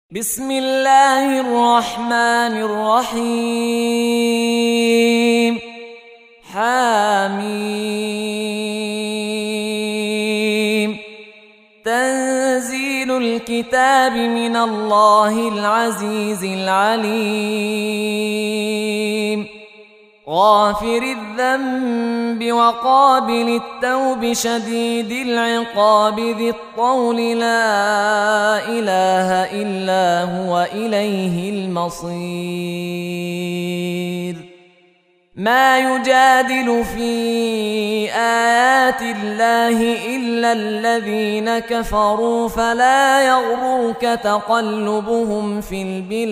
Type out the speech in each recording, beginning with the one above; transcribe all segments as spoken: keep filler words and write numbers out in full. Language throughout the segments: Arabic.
بسم الله الرحمن الرحيم. حميم. تنزيل الكتاب من الله العزيز العليم. غافر الذنب وقابل التوب شديد العقاب ذي الطول لا إله إلا هو إليه المصير. ما يجادل في آيات الله إلا الذين كفروا فلا يغررك تقلبهم في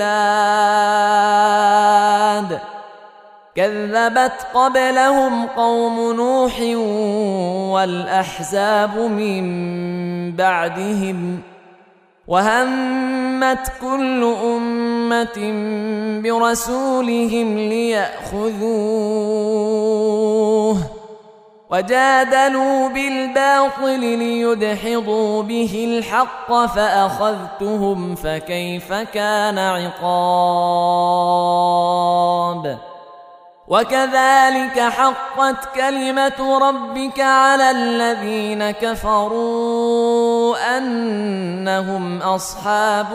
البلاد. كذبت قبلهم قوم نوح والأحزاب من بعدهم وهمت كل أمة برسولهم ليأخذوه وجادلوا بالباطل ليدحضوا به الحق فأخذتهم فكيف كان عقاب. وكذلك حقت كلمة ربك على الذين كفروا أنهم أصحاب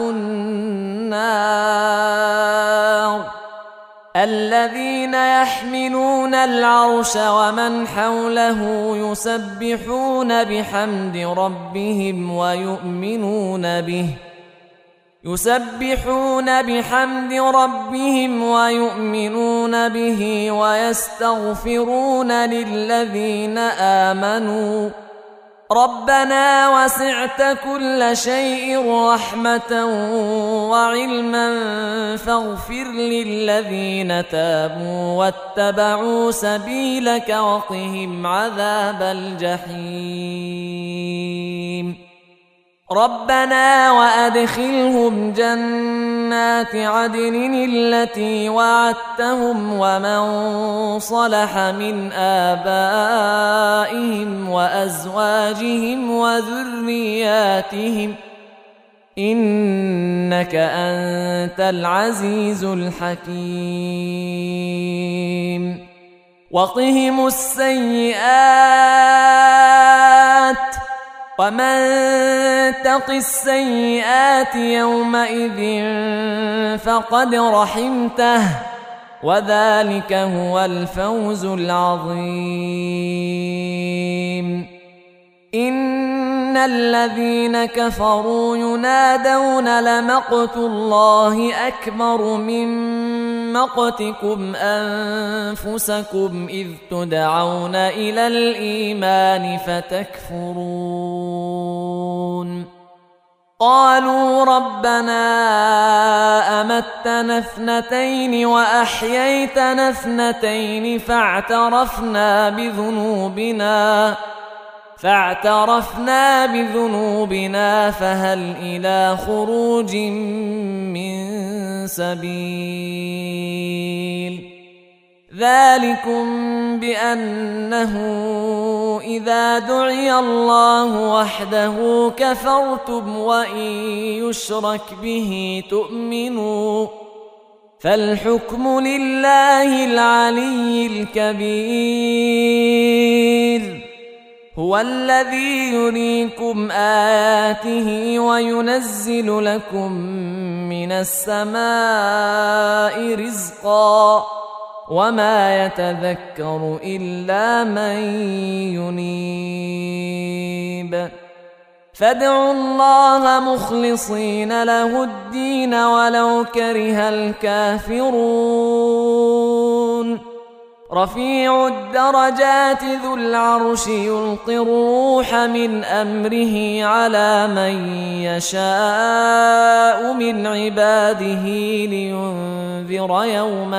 النار. الذين يحملون العرش ومن حوله يسبحون بحمد ربهم ويؤمنون به يسبحون بحمد ربهم ويؤمنون به ويستغفرون للذين آمنوا ربنا وسعت كل شيء رحمة وعلما فاغفر للذين تابوا واتبعوا سبيلك وقهم عذاب الجحيم. ربنا وأدخلهم جنات عدن التي وعدتهم ومن صلح من آبائهم وأزواجهم وذرياتهم إنك أنت العزيز الحكيم. وقهم السيئات ومن تق السيئات يومئذ فقد رحمته وذلك هو الفوز العظيم. إن الذين كفروا ينادون لمقت الله أكبر من مقتكم أنفسكم إذ تدعون إلى الإيمان فتكفرون. قالوا ربنا أمتنا اثنتين وأحييتنا اثنتين فاعترفنا بذنوبنا فاعترفنا بذنوبنا فهل إلى خروج من سبيل. ذلكم بأنه إذا دعي الله وحده كفرتم وإن يشرك به تؤمنوا فالحكم لله العلي الكبير. هو الذي يريكم آياته وينزل لكم من السماء رزقا وما يتذكر إلا من ينيب. فادعوا الله مخلصين له الدين ولو كره الكافرون. رفيع الدرجات ذو العرش يلقي الروح من أمره على من يشاء من عباده لينذر يوم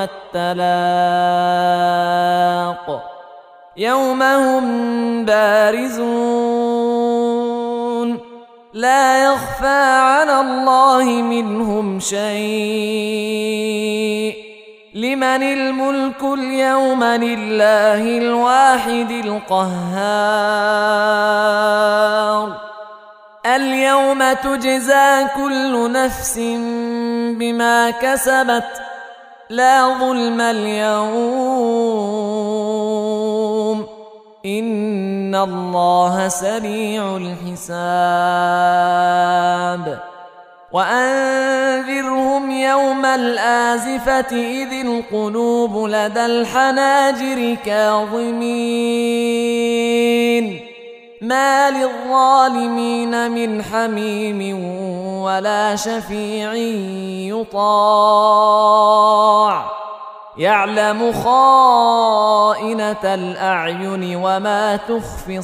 التلاق يوم هم بارزون لا يخفى على الله منهم شيء. لمن الملك اليوم لله الواحد القهار. اليوم تجزى كل نفس بما كسبت لا ظلم اليوم إن الله سريع الحساب وأنذرهم يوم الآزفة إذ القلوب لدى الحناجر كاظمين ما للظالمين من حميم ولا شفيع يطاع يعلم خائنة الأعين وما تخفي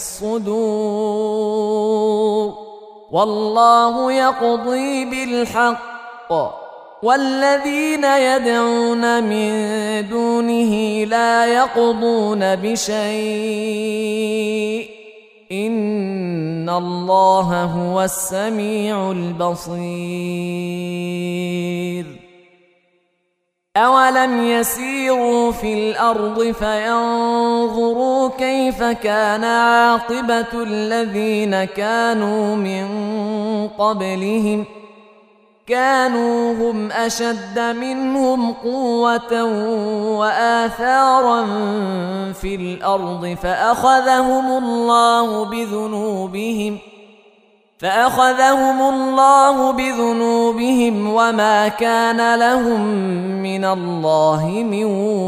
الصدور والله يقضي بالحق والذين يدعون من دونه لا يقضون بشيء إن الله هو السميع البصير أولم يسيروا في الأرض فينظروا كيف كان عاقبة الذين كانوا من قبلهم كانوا هم أشد منهم قوة وآثارا في الأرض فأخذهم الله بذنوبهم فأخذهم الله بذنوبهم وما كان لهم من الله من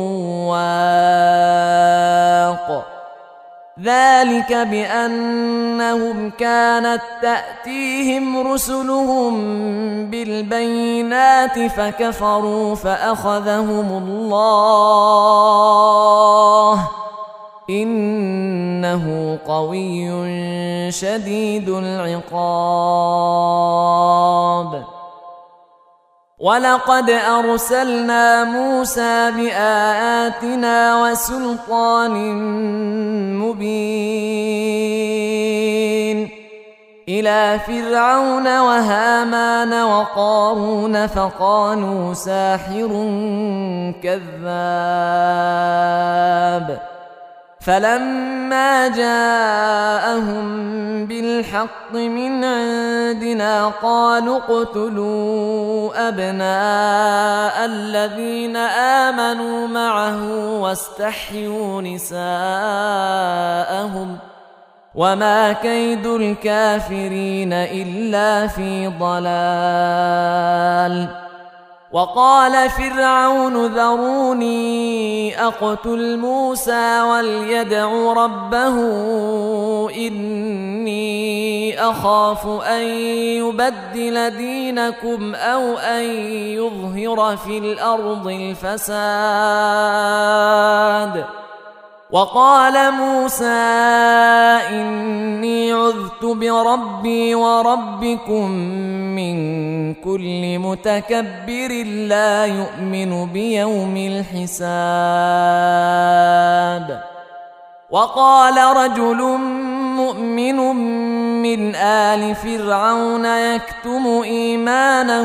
واق ذلك بأنهم كانت تأتيهم رسلهم بالبينات فكفروا فأخذهم الله إنه قوي شديد العقاب ولقد أرسلنا موسى بآياتنا وسلطان مبين إلى فرعون وهامان وقارون فقالوا ساحر كذاب فلما جاءهم بالحق من عندنا قالوا اقتلوا أبناء الذين آمنوا معه واستحيوا نساءهم وما كيد الكافرين إلا في ضلال وقال فرعون ذروني أقتل موسى وليدع ربه إني أخاف أن يبدل دينكم أو أن يظهر في الأرض الفساد وقال موسى إني عذت بربي وربكم من كل متكبر لا يؤمن بيوم الحساب وقال رجل مؤمن من آل فرعون يكتم إيمانه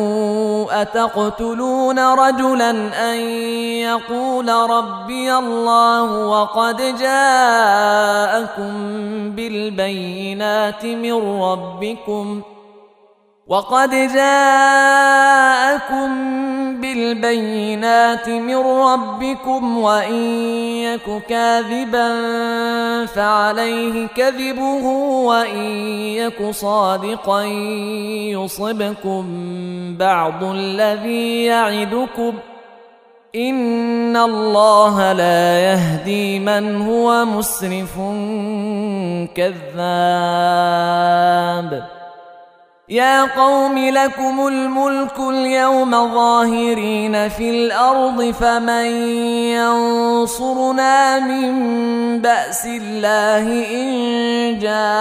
أتقتلون رجلا أن يقول ربي الله وقد جاءكم بالبينات من ربكم وقد جاءكم بالبينات من ربكم وإن يك كاذبا فعليه كذبه وإن يك صادقا يصبكم بعض الذي يعدكم إن الله لا يهدي من هو مسرف كذاب يا قوم لكم الملك اليوم ظاهرين في الأرض فمن ينصرنا من بأس الله إن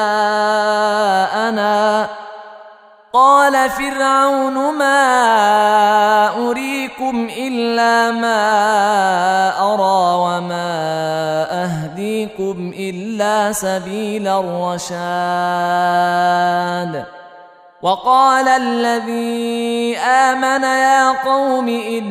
جاءنا قال فرعون ما أريكم إلا ما أرى وما أهديكم إلا سبيل الرشاد وقال الذي آمن يا قوم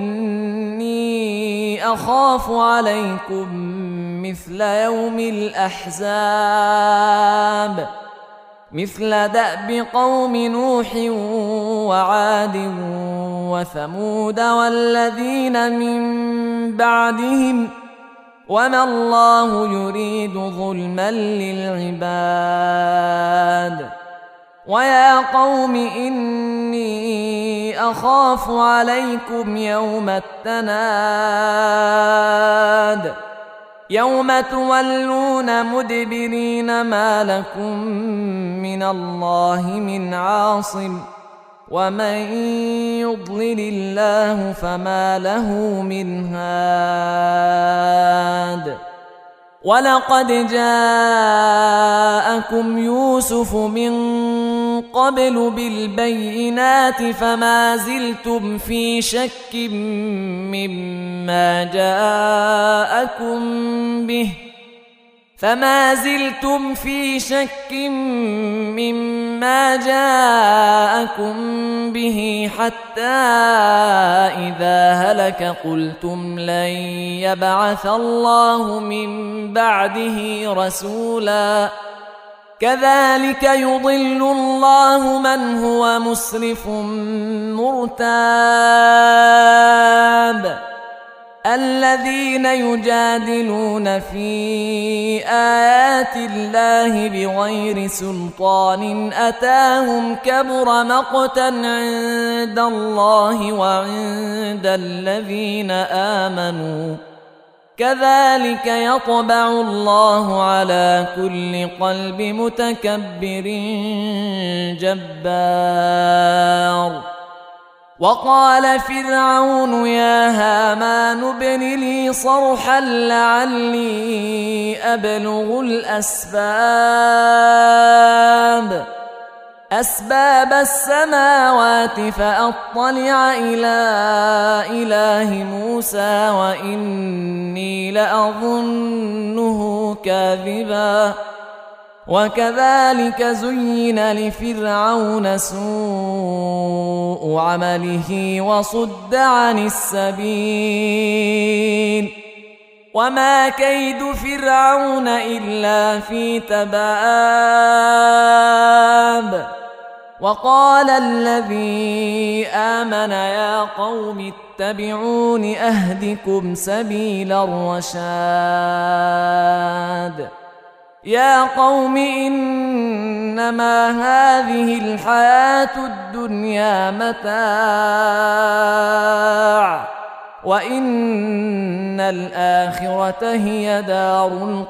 إني أخاف عليكم مثل يوم الأحزاب مثل دأب قوم نوح وعاد وثمود والذين من بعدهم وما الله يريد ظلما للعباد ويا قوم إني أخاف عليكم يوم التناد يوم تولون مدبرين ما لكم من الله من عاصم ومن يضلل الله فما له من هاد ولقد جاءكم يوسف من قبل بالبينات فما زلتم في شك مما جاءكم به فما زلتم في شك مما جاءكم به حتى إذا هلك قلتم لن يبعث الله من بعده رسولا كذلك يضل الله من هو مسرف مرتاب الذين يجادلون في آيات الله بغير سلطان أتاهم كبر مقتا عند الله وعند الذين آمنوا كذلك يطبع الله على كل قلب متكبر جبار وقال فرعون يا هامان ابن لي صرحا لعلي أبلغ الأسباب أسباب السماوات فأطلع إلى إله موسى وإني لأظنه كاذبا وكذلك زين لفرعون سوء عمله وصد عن السبيل وما كيد فرعون إلا في تباب وقال الذي آمن يا قوم اتبعون أهدكم سبيل الرشاد يا قوم إنما هذه الحياة الدنيا متاع وإن الآخرة هي دار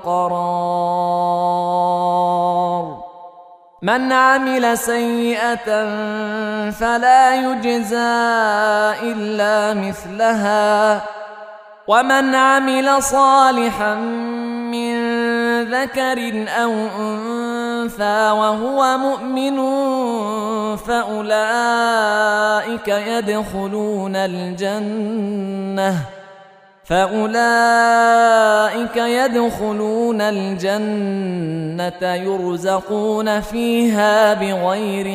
القرار من عمل سيئة فلا يجزى إلا مثلها ومن عمل صالحا من ذكر أو أنثى وهو مؤمن فأولئك يدخلون الجنة فأولئك يدخلون الجنة يرزقون فيها بغير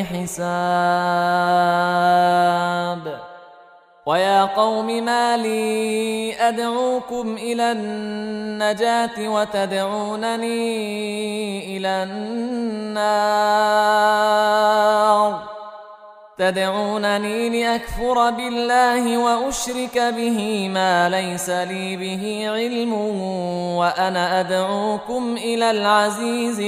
حساب ويا قوم ما لي أدعوكم إلى النجاة وتدعونني إلى النار تدعونني لأكفر بالله وأشرك به ما ليس لي به علم وأنا أدعوكم إلى العزيز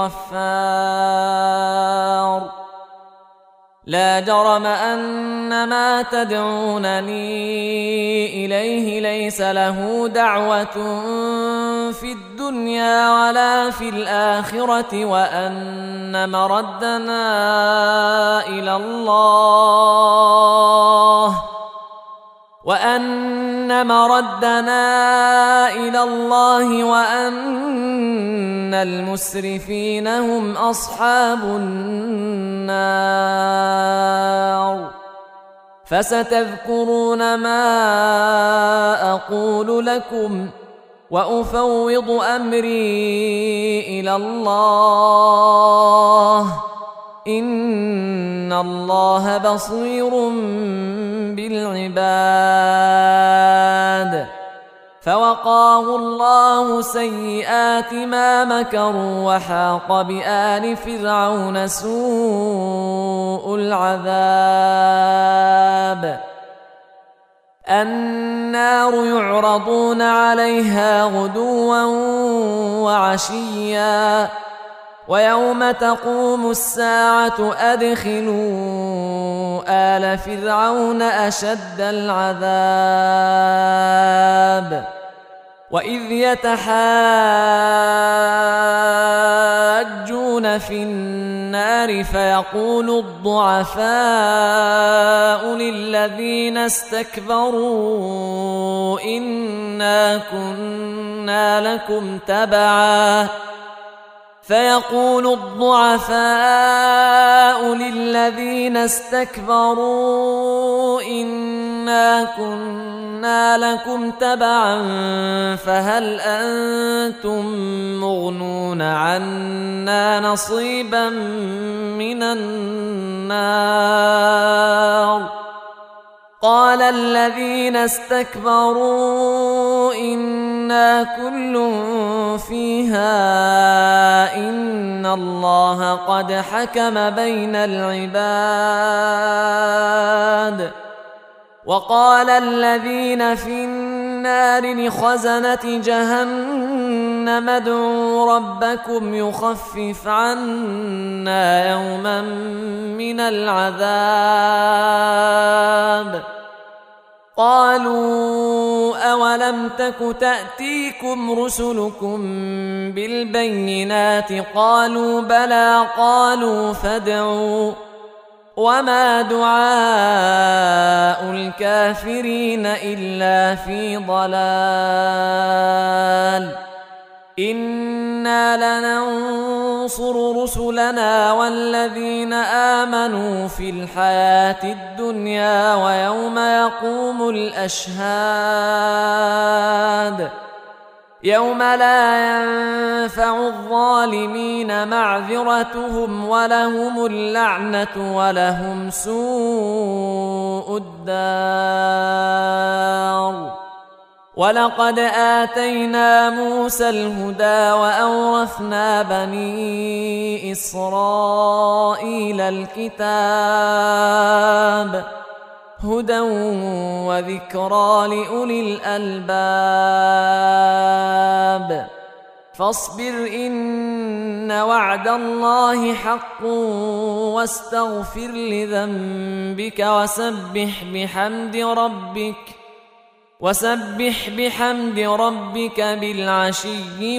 الغفار لا جرم أن ما تدعونني إليه ليس له دعوة في الدنيا ولا في الآخرة وأن مردنا إلى الله وأن مردنا إلى الله وأن المسرفين هم أصحاب النار فستذكرون ما أقول لكم وأفوض أمري إلى الله إن الله بصير بالعباد فوقاه الله سيئات ما مكروا وحاق بآل فرعون سوء العذاب. النار يعرضون عليها غدوا وعشيا ويوم تقوم الساعة أدخلوا آل فرعون أشد العذاب. وإذ يتحاجون في النار فيقول الضعفاء للذين استكبروا إنا كنا لكم تبعا فيقول الضعفاء للذين استكبروا إنا كنا لكم تبعا فهل أنتم مغنون عنا نصيبا من النار؟ قال الذين استكبروا إنا كل فيها إن الله قد حكم بين العباد. وقال الذين في النار لخزنة جهنم ادعوا ربكم يخفف عنا يوما من العذاب. قالوا أولم تك تأتيكم رسلكم بالبينات قالوا بلى قالوا فادعوا وما دعاء الكافرين إلا في ضلال. إنا لننصر رسلنا والذين آمنوا في الحياة الدنيا ويوم يقوم الأشهاد يوم لا ينفع الظالمين معذرتهم ولهم اللعنة ولهم سوء الدار. ولقد آتينا موسى الهدى وأورثنا بني إسرائيل الكتاب هدى وذكرى لأولي الألباب. فاصبر إن وعد الله حق واستغفر لذنبك وسبح بحمد ربك وسبح بحمد ربك بالعشي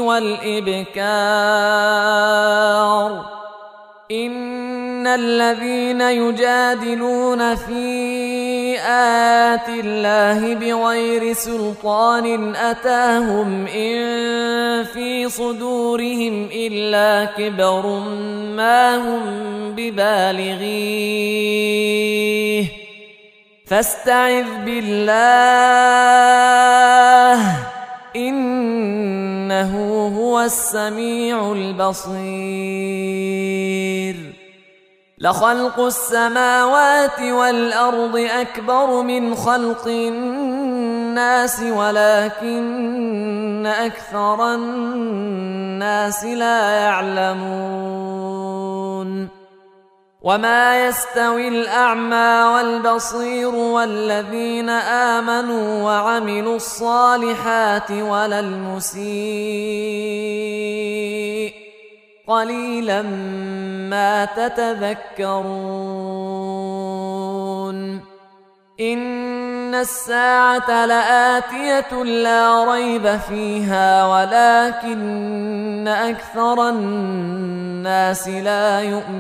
والإبكار. إن الذين يجادلون في آيات الله بغير سلطان أتاهم إن في صدورهم إلا كبر ما هم ببالغيه فاستعذ بالله إنه هو السميع البصير. لخلق السماوات والأرض أكبر من خلق الناس ولكن أكثر الناس لا يعلمون. وما يستوي الأعمى والبصير والذين آمنوا وعملوا الصالحات ولا المسيء قليلا ما تتذكرون. إن الساعة لآتية لا ريب فيها ولكن أكثر الناس لا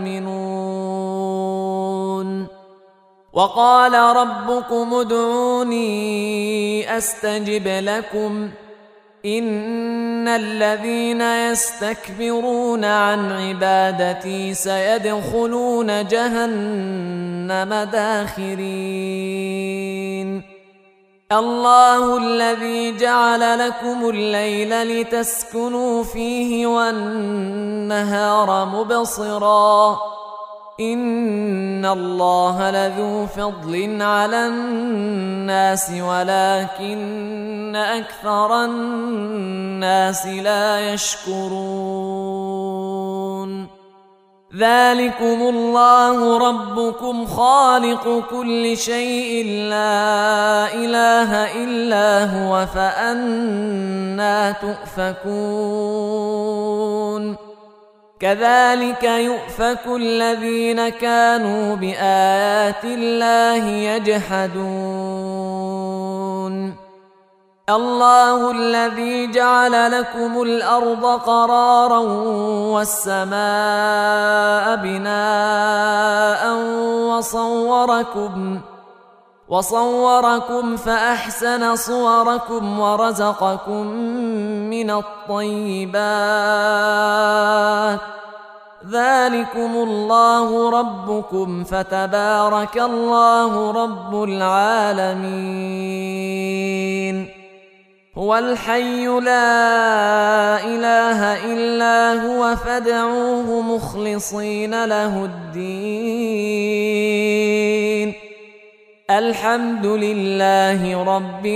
يؤمنون. وقال ربكم ادعوني أستجب لكم إن الذين يستكبرون عن عبادتي سيدخلون جهنم داخرين. الله الذي جعل لكم الليل لتسكنوا فيه والنهار مبصرا إن الله لذو فضل على الناس ولكن أكثر الناس لا يشكرون ذلكم الله ربكم خالق كل شيء لا إله إلا هو فأنى تؤفكون كذلك يؤفك الذين كانوا بآيات الله يجحدون الله الذي جعل لكم الأرض قرارا والسماء بناء وصوركم وصوركم فأحسن صوركم ورزقكم من الطيبات ذلكم الله ربكم فتبارك الله رب العالمين هو الحي لا إله إلا هو فادعوه مخلصين له الدين الحمد لله رب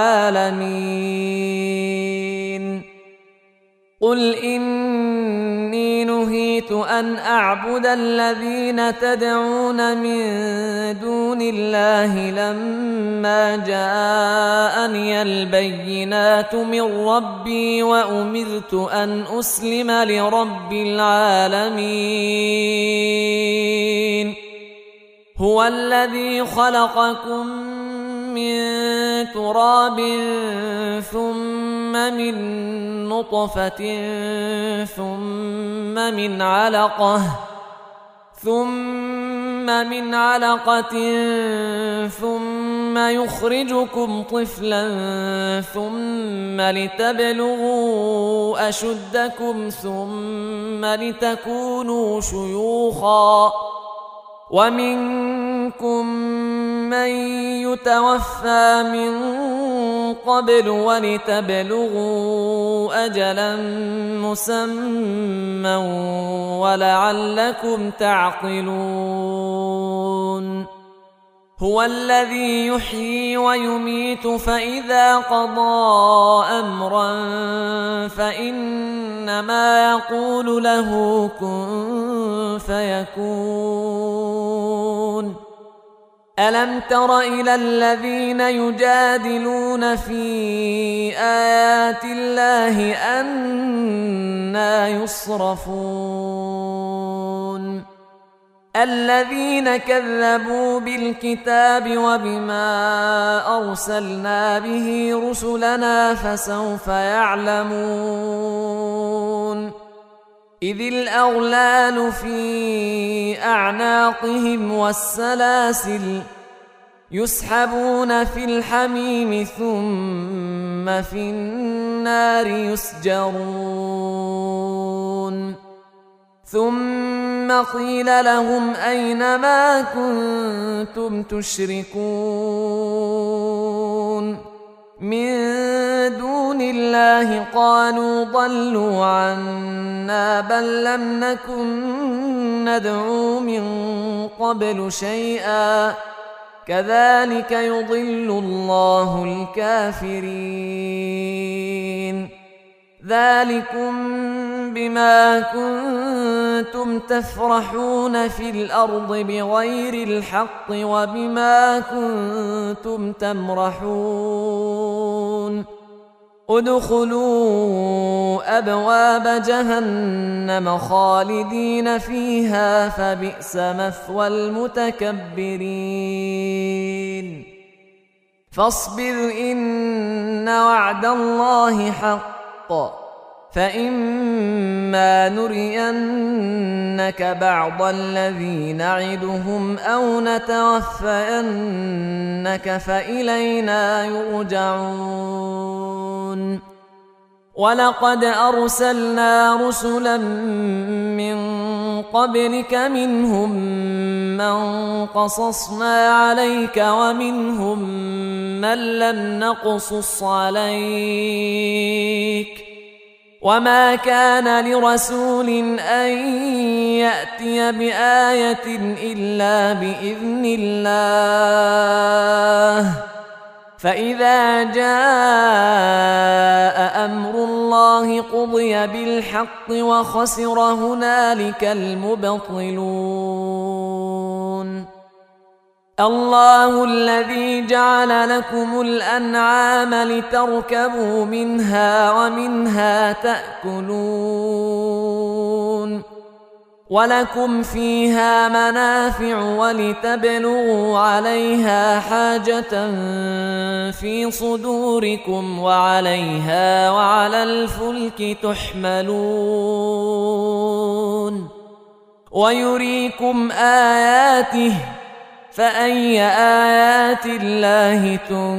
العالمين قل إني نهيت أن أعبد الذين تدعون من دون الله لما جاءني البينات من ربي وأمرت أن أسلم لرب العالمين هو الذي خلقكم من تراب ثم من نطفة ثم من علقة ثم من علقة ثم يخرجكم طفلا ثم لتبلغوا أشدكم ثم لتكونوا شيوخا ومنكم من يتوفى من قبل ولتبلغوا أجلا مسمى ولعلكم تعقلون هو الذي يحيي ويميت فإذا قضى أمرا فإنما يقول له كن فيكون ألم تر إلى الذين يجادلون في آيات الله أنى يصرفون الذين كذبوا بالكتاب وبما أرسلنا به رسلنا فسوف يعلمون إذ الأغلال في أعناقهم والسلاسل يسحبون في الحميم ثم في النار يسجرون ثم قيل لهم أين ما كنتم تشركون من دون الله قالوا ضلوا عنا بل لم نكن ندعو من قبل شيئا كذلك يضل الله الكافرين ذلكم بما كنتم تفرحون في الأرض بغير الحق وبما كنتم تمرحون ادخلوا أبواب جهنم خالدين فيها فبئس مثوى المتكبرين فاصبر إن وعد الله حق فإما نرينك بعض الذي نعدهم أو نتوفينك فإلينا يرجعون ولقد أرسلنا رسلا من قبلك منهم من قصصنا عليك ومنهم من لم نقصص عليك وما كان لرسول أن يأتي بآية إلا بإذن الله فإذا جاء أمر الله قضي بالحق وخسر هنالك المبطلون الله الذي جعل لكم الأنعام لتركبوا منها ومنها تأكلون ولكم فيها منافع ولتبلغوا عليها حاجة في صدوركم وعليها وعلى الفلك تحملون ويريكم آياته فأي آيات الله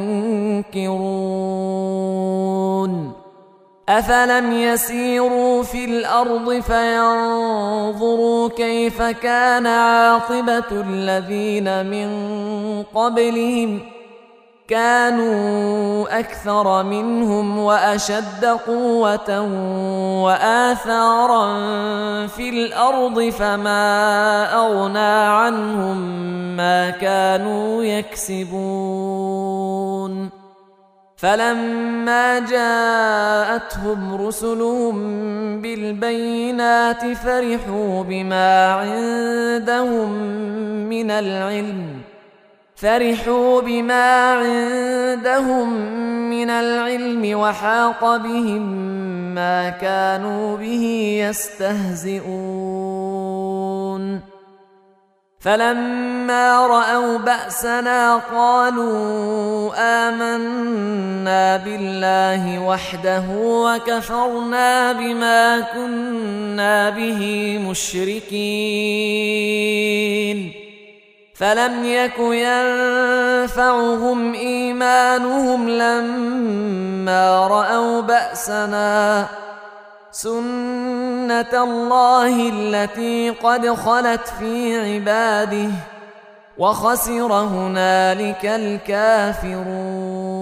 تنكرون أفلم يسيروا في الأرض فينظروا كيف كان عاقبة الذين من قبلهم كانوا أكثر منهم وأشد قوة وآثارا في الأرض فما أغنى عنهم ما كانوا يكسبون فلما جاءتهم رسلهم بالبينات فرحوا بما عندهم من العلم فرحوا بما عندهم من العلم وحاق بهم ما كانوا به يستهزئون فلما رأوا بأسنا قالوا آمنا بالله وحده وكفرنا بما كنا به مشركين فلم يك ينفعهم إيمانهم لما رأوا بأسنا سنة الله التي قد خلت في عباده وخسر هنالك الكافرون